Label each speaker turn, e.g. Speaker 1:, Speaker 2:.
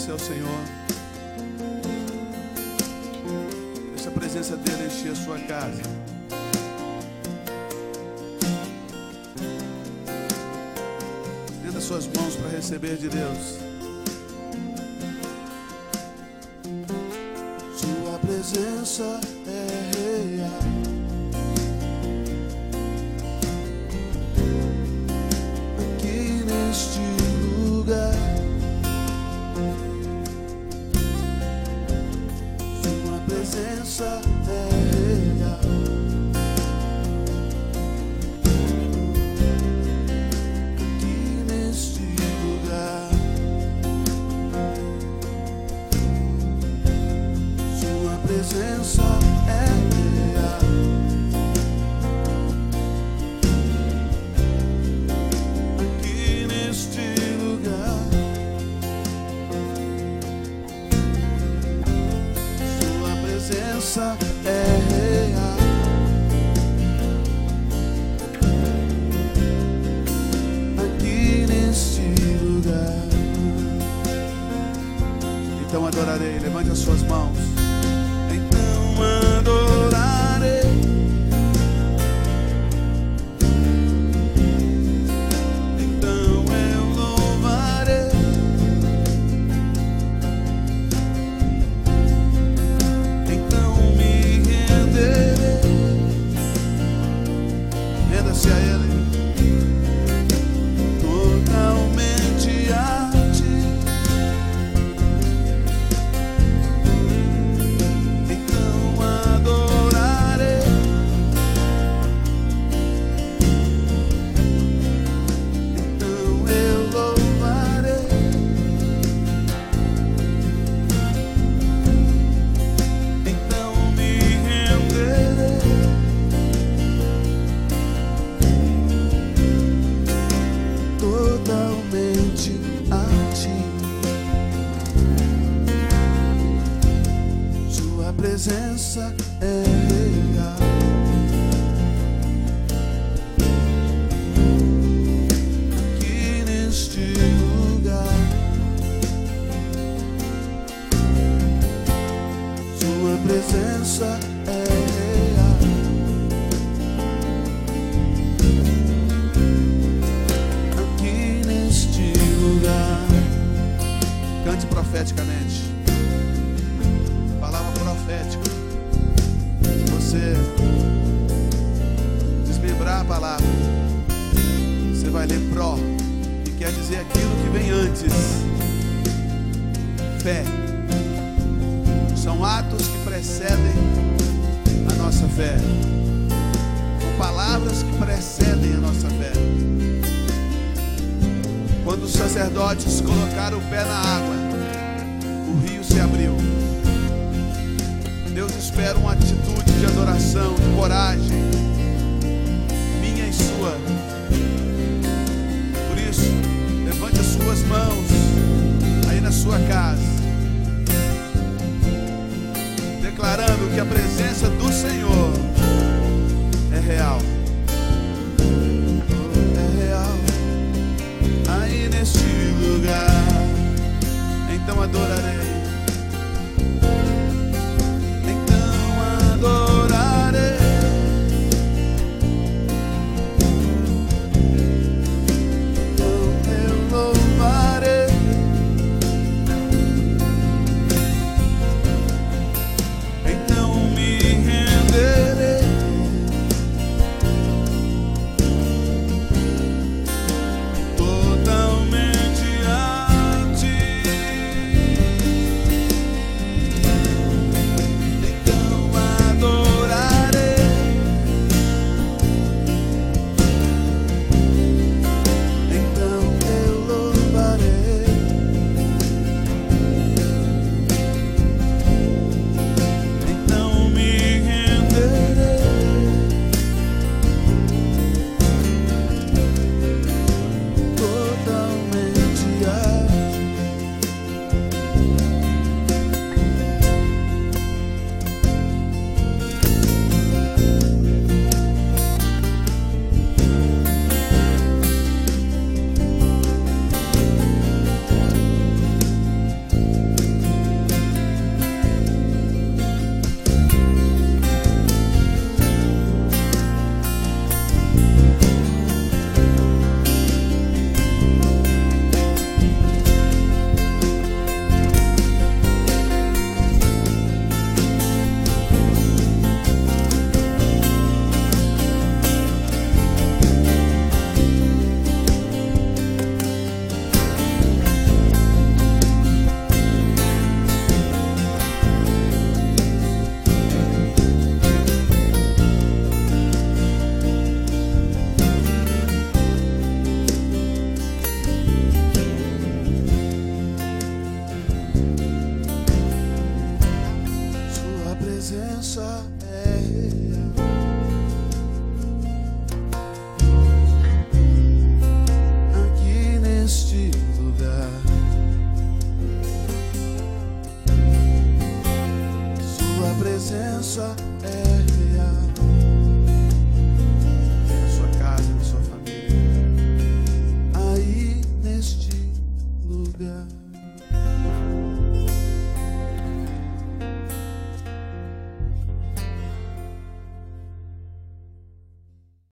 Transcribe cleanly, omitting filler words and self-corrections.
Speaker 1: você ao Senhor. Deixa a presença dele encher a sua casa. Estenda suas mãos para receber de Deus.
Speaker 2: Sua presença é real. Aqui neste lugar, sua presença é real. Aqui neste lugar, sua presença é real. Aqui neste lugar, sua presença é real. Aqui neste lugar,
Speaker 1: Então adorarei. Levante as suas mãos.
Speaker 2: então adorarei. Então eu louvarei. Então me renderei.
Speaker 1: Renda-se a Ele.
Speaker 2: Totalmente a ti. Então adorarei. Então eu louvarei. Então me renderei. Totalmente a ti. Sua presença é real. Aqui neste lugar, sua presença é real. Aqui neste lugar,
Speaker 1: Cante profeticamente. Palavra profética. Se você desmembrar a palavra, você vai ler pró, que quer dizer aquilo que vem antes. Fé. São atos que precedem a nossa fé. São palavras que precedem a nossa fé. Quando os sacerdotes colocaram o pé na água, o rio se abriu. Deus espera uma atitude de adoração, de coragem, minha e sua. Por isso, levante as suas mãos aí na sua casa, declarando que a presença do Senhor é real.
Speaker 2: é real. Aí neste lugar,
Speaker 1: Então adorarei.
Speaker 2: então adorarei. Então eu louvarei. Então me renderei. Totalmente a ti. presença é real.
Speaker 1: Na sua casa, na sua família.
Speaker 2: Aí neste lugar.